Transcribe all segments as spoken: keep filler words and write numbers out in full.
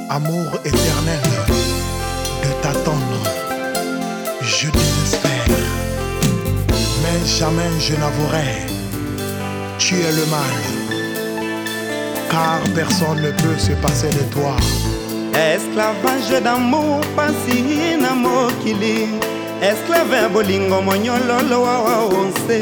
Amour éternel de t'attendre, je désespère, mais jamais je n'avouerai, tu es le mal, car personne ne peut se passer de toi. Esclavage d'amour pasi na mokili, esclave bolingo monyololo wa onse,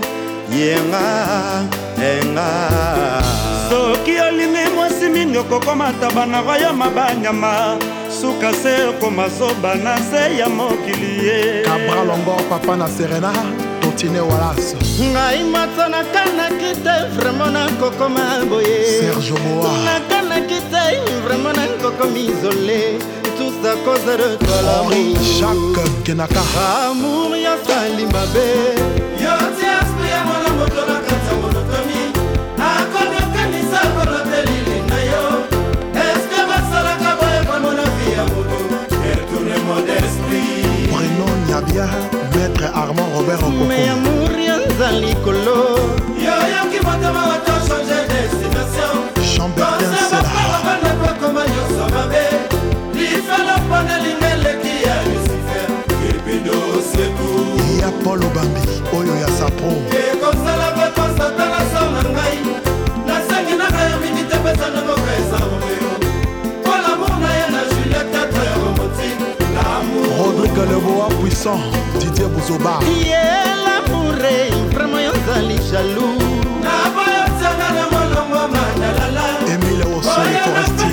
yenga enga. Soki olingi mwasi mingi okokomata bana roya mabanyama, suka se komasoba na se ya mokili ye. Cabral Longor papa na Serena, Totine Wallace. Ngai matana kana kite vraiment na kokoma boye. Serge Boa. Na kana kite vraiment na kokoma isolé. Tout ça cause de toi Henri l'amour. Jacques Kenaka. Amour ya sali mabe. Yo ti esprit ya mona moto na kata monotomi. Akodo kanisa koloteli na yo. Est-ce que basala ka boye kwa mona vie ya moto. Retourne-moi d'esprit. Bruno Nyabia, Maître Armand Robert Okoko. Mais amour ya nzali kolo. Yo yo ki motama wato changer destination. Chambertin Sela. Comment yo samabe. L'ifala pone lingele ki ya Lucifer. Kipido sekou. Il y a Paul Obambi, Oyo ya Sapro. Et comme ça la veut pas ça la sonne ngai. La sangi na kayo minite pesa na boka esa romeo. Pour l'amour na ya na Juliette quatre romantique. L'amour. Rodrigue Leboa puissant, Didier Bouzoba. Yeah, l'amour est vraiment yo zali jaloux. Na boya tsanga na molongo mandalala. Émile Ossoli Forestier.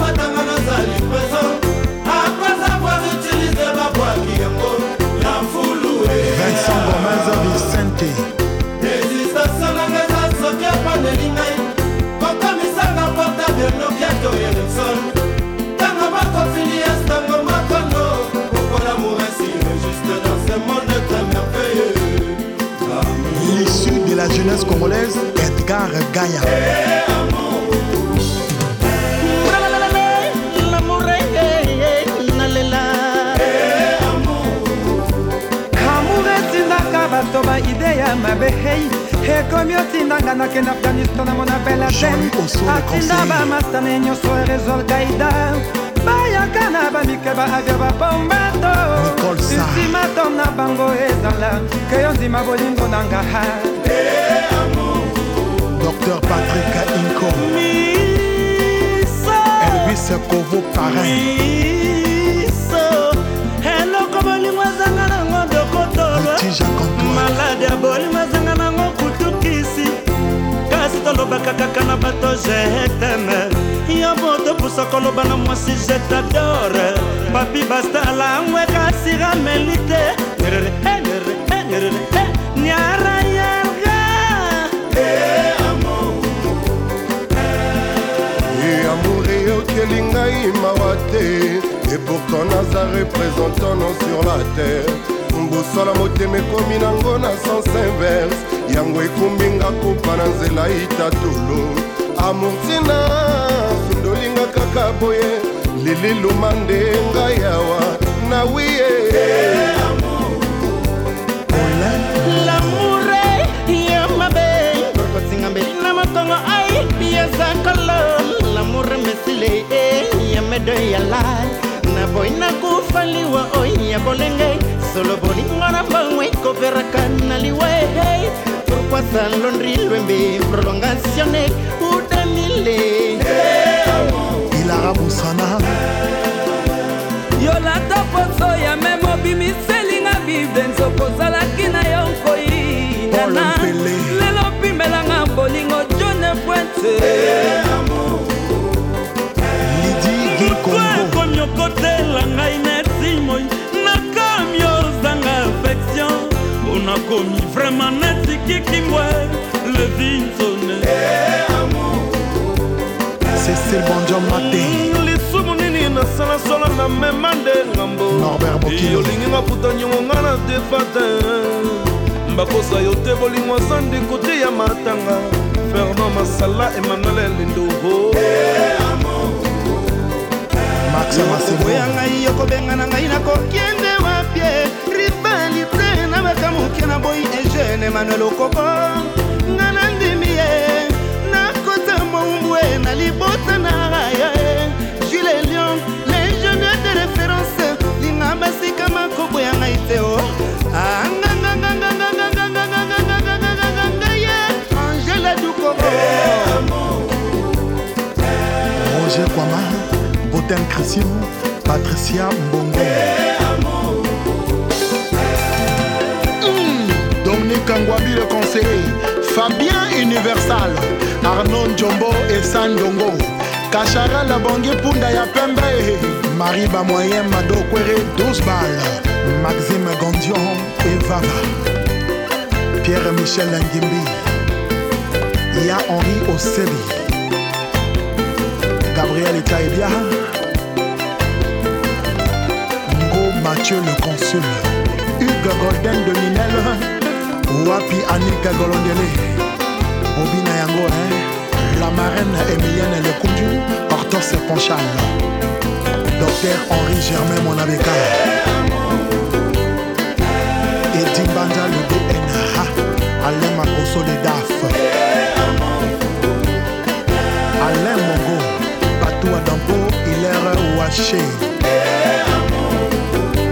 Vincent Gomez Vicente. L'issue de la jeunesse congolaise, Edgar Gaïa. Toba idea mabe hey he komi otindanga nakenda Afghanistan na mona bela tem atinda bamasta ne nyonso rezol kaida bayaka na bamikeba avia bapombato ultimatum na bango ezala keyo nzima bolingo nanga ha Docteur Patrick Inko Elvis Kovo Parrain malade ya boli mazanga nango kutukisi kasi tolobaka kaka na bato je t'aime ya moto pusa koloba na mwasi je t'adore papi bastala ngwe kasi ramelite nyara yarga et amour et okelinga imawate et pourtant naza représentant non sur la terre mbosala motema ekomi nango na sens inverse yango ekumbinga kopa na nzela itatolo amour ntina sundolinga kaka boye lililuma nde ngai awa na wiye l'amour ya mabe kokotinga mbeli na motongo ai biezakolo l'amour mesile ya medo ya lai na boy na kufaliwa oi ya bolenge solo bolingo na bangwe koperaka na liwe pourquoi ça londri lwembe prolongation udanile Ilara Moussana yolata poso ya memo bimiselinga bibenzo kozalaki na yo nkoyinana lelo pimelanga bolingo jone pointe Lydie Gikongo komyokotela ngai neti moi nakomi ozanga affection onakomi vraiment neti kikingwe le vinsone Cécile Bonjour Maté lisumu nini nasala solo na mema nde ngambo Norbert Bokilo olingi nga puta nyongo nga na defate mbakosa yo te bolingo aza ndeko te ya matanga Fernand Masala Emmanuel Lindoho Max Masebo oya ngai yokobenga na ngai nakokende wapie rivalité na bakamuke na boy Eugène Emmanuel Okoko nga na ndimi ye nakota mombwe na libota na ye Jules Lion Capitaine Christian, Patricia Mbongo. Mmh. Dominique Angwabi le conseiller, Fabien Universal, Arnaud Njombo et Sandongo, Kachara la Bangui Punda ya Pembe, Marie Bamoyen Mado Kwere douze balles, Maxime Gondion et Vava, Pierre-Michel Ngimbi, Ya Henri Ossebi, Gabriel Itaïbia, Ngo Mathieu le consul, Hugues Golden de Minel, Wapi Annika Golondele, Bobina Yango, hein? La marraine Emilienne Lekundu, Hortense Ponchal, Docteur Henri Germain mon avocat, Eddie Banda le D N A, Alain Makoso le D A F, Alain Mongo, Patou Adampo, Hilaire Ouaché,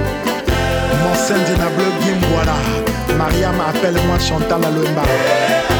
Monsen Dinableu Gimboala, Mariam appelle-moi Chantal Alemba.